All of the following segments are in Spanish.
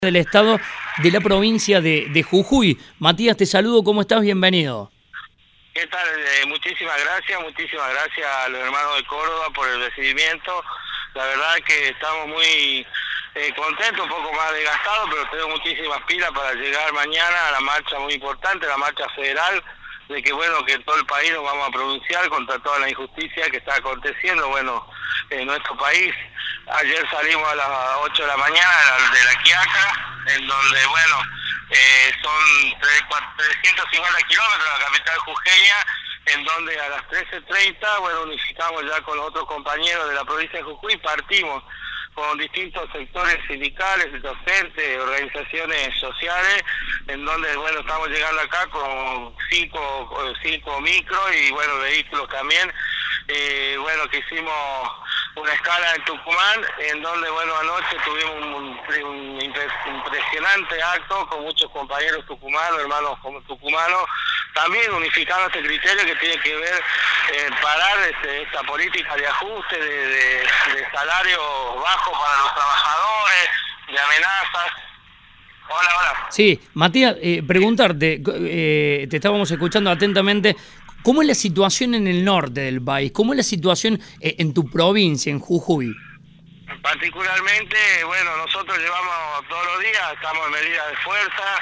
del Estado de la provincia de Jujuy. Matías, te saludo, ¿cómo estás? Bienvenido. ¿Qué tal? Muchísimas gracias a los hermanos de Córdoba por el recibimiento. La verdad que estamos muy contentos, un poco más desgastados, pero tengo muchísimas pilas para llegar mañana a la marcha muy importante, la marcha federal, de que bueno, que todo el país nos vamos a pronunciar contra toda la injusticia que está aconteciendo, bueno, en nuestro país. Ayer salimos a las 8 de la mañana de la Quiaca, en donde, bueno, son 350 kilómetros de la capital jujeña, en donde a las 13:30, bueno, unificamos ya con los otros compañeros de la provincia de Jujuy, partimos con distintos sectores sindicales, docentes, organizaciones sociales, en donde, bueno, estamos llegando acá con cinco micros y, bueno, vehículos también. Bueno, que hicimos una escala en Tucumán, en donde, bueno, anoche tuvimos un impresionante acto con muchos compañeros tucumanos, hermanos tucumanos, también unificando este criterio que tiene que ver parar esta política de ajuste, de salarios bajos para los trabajadores, de amenazas. Hola. Sí, Matías, preguntarte, te estábamos escuchando atentamente. ¿Cómo es la situación en el norte del país? ¿Cómo es la situación en tu provincia, en Jujuy? Particularmente, bueno, nosotros llevamos todos los días, estamos en medida de fuerza,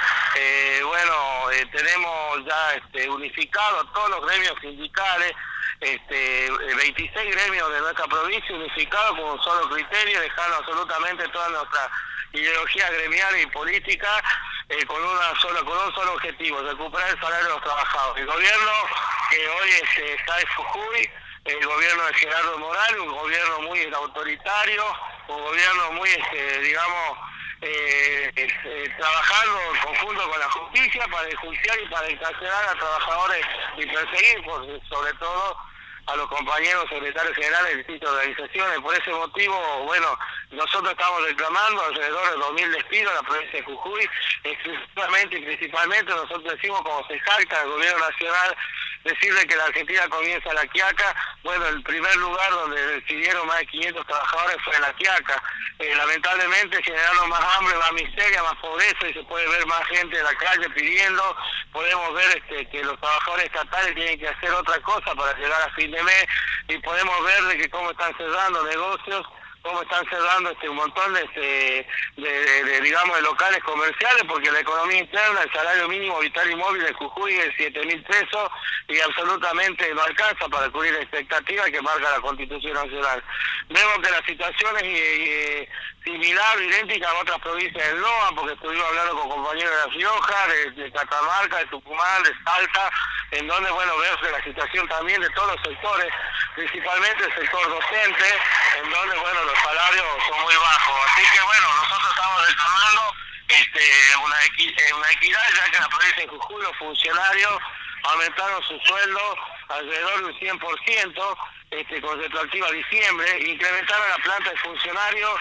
tenemos ya unificados todos los gremios sindicales, 26 gremios de nuestra provincia unificados con un solo criterio, dejando absolutamente toda nuestra ideología gremial y política con un solo objetivo, recuperar el salario de los trabajadores. El gobierno que hoy está en Jujuy, el gobierno de Gerardo Morales, un gobierno muy autoritario, un gobierno muy, trabajando en conjunto con la justicia para enjuiciar y para encarcelar a trabajadores y perseguir, sobre todo, a los compañeros secretarios generales de distintas organizaciones. Por ese motivo, bueno, nosotros estamos reclamando alrededor de 2.000 despidos en la provincia de Jujuy, exclusivamente y principalmente nosotros decimos, como se jacta el gobierno nacional, decirle que la Argentina comienza la Quiaca. Bueno, el primer lugar donde decidieron más de 500 trabajadores fue en la Quiaca. Lamentablemente generaron más hambre, más miseria, más pobreza, y se puede ver más gente en la calle pidiendo. Podemos ver que los trabajadores estatales tienen que hacer otra cosa para llegar a fin de mes, y podemos ver de que cómo están cerrando negocios, cómo están cerrando un montón de locales comerciales, porque la economía interna, el salario mínimo vital y móvil de Jujuy es 7.000 pesos y absolutamente no alcanza para cubrir la expectativa que marca la Constitución Nacional. Vemos que la situación es similar, idéntica a otras provincias del NOA, porque estuvimos hablando con compañeros de La Rioja, de Catamarca, de Tucumán, de Salta, en donde, bueno, vemos que la situación también de todos los sectores, principalmente el sector docente, en donde, bueno, los salarios son muy bajos. Así que, bueno, nosotros estamos reclamando una equidad, ya que en la provincia de Jujuy los funcionarios aumentaron su sueldo alrededor de un 100%, con retroactiva a diciembre, incrementaron la planta de funcionarios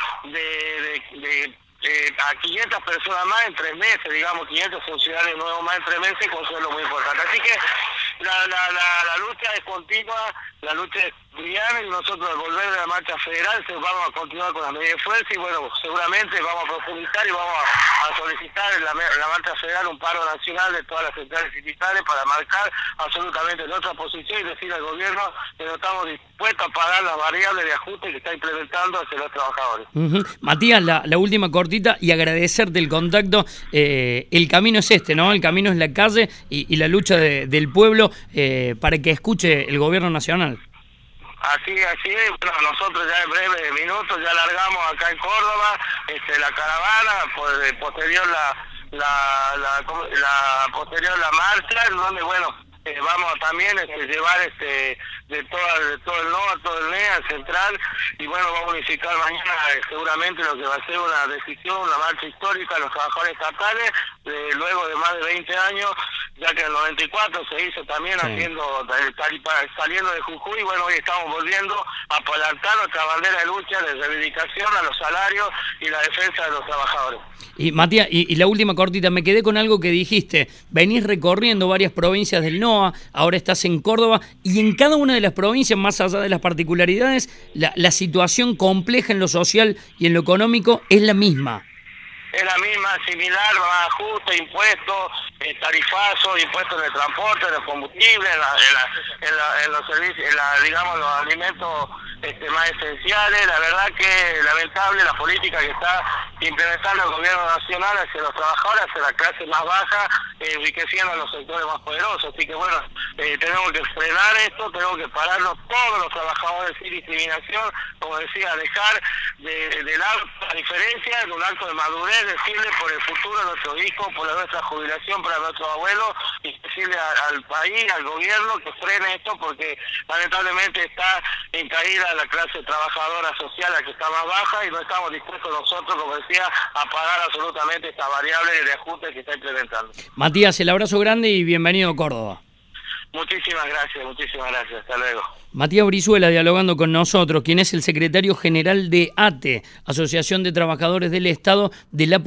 a 500 personas más en 3 meses, 500 funcionarios nuevos más en 3 meses, con sueldo muy importante. Así que la lucha es continua, la lucha es diaria, y nosotros al volver de la marcha federal vamos a continuar con las medidas de fuerza, y bueno, seguramente vamos a profundizar y vamos a solicitar en la marcha federal un paro nacional de todas las centrales sindicales para marcar absolutamente nuestra posición y decir al gobierno que no estamos dispuestos a pagar las variables de ajuste que está implementando hacia los trabajadores. Matías, la última cortita, y agradecerte el contacto. El camino es ¿no? El camino es la calle y la lucha del pueblo para que escuche el gobierno nacional. Así es. Bueno, nosotros ya en breves minutos ya largamos acá en Córdoba la caravana, posterior la marcha, en donde, bueno, vamos también llevar de todo el NOA, todo el NEA, el central, y bueno, vamos a unificar mañana seguramente lo que va a ser una decisión, una marcha histórica de los trabajadores estatales, luego de más de 20 años, ya que en el 94 se hizo también saliendo de Jujuy. Bueno, hoy estamos volviendo a plantar nuestra bandera de lucha, de reivindicación a los salarios y la defensa de los trabajadores. Y Matías, y la última cortita, me quedé con algo que dijiste. Venís recorriendo varias provincias del NOA, ahora estás en Córdoba, y en cada una de las provincias, más allá de las particularidades, la situación compleja en lo social y en lo económico es la misma. es la misma, similar, más ajuste, impuestos, tarifazos, impuestos en el transporte, en el combustible, en los servicios, digamos, los alimentos más esenciales. La verdad que lamentable la política que está implementando el gobierno nacional hacia los trabajadores, hacia la clase más baja, enriqueciendo a los sectores más poderosos. Así que bueno, tenemos que frenar esto, tenemos que pararnos todos los trabajadores sin discriminación, como decía, dejar de lado la diferencia en un acto de madurez, decirle por el futuro de nuestros hijos, por nuestra jubilación para nuestros abuelos, y decirle al país, al gobierno que frene esto, porque lamentablemente está en caída la clase trabajadora social, la que está más baja, y no estamos dispuestos nosotros, como decía, a pagar absolutamente esta variable de ajuste que está implementando. Matías, el abrazo grande y bienvenido a Córdoba. Muchísimas gracias, hasta luego. Matías Brizuela dialogando con nosotros, quien es el secretario general de ATE, Asociación de Trabajadores del Estado de la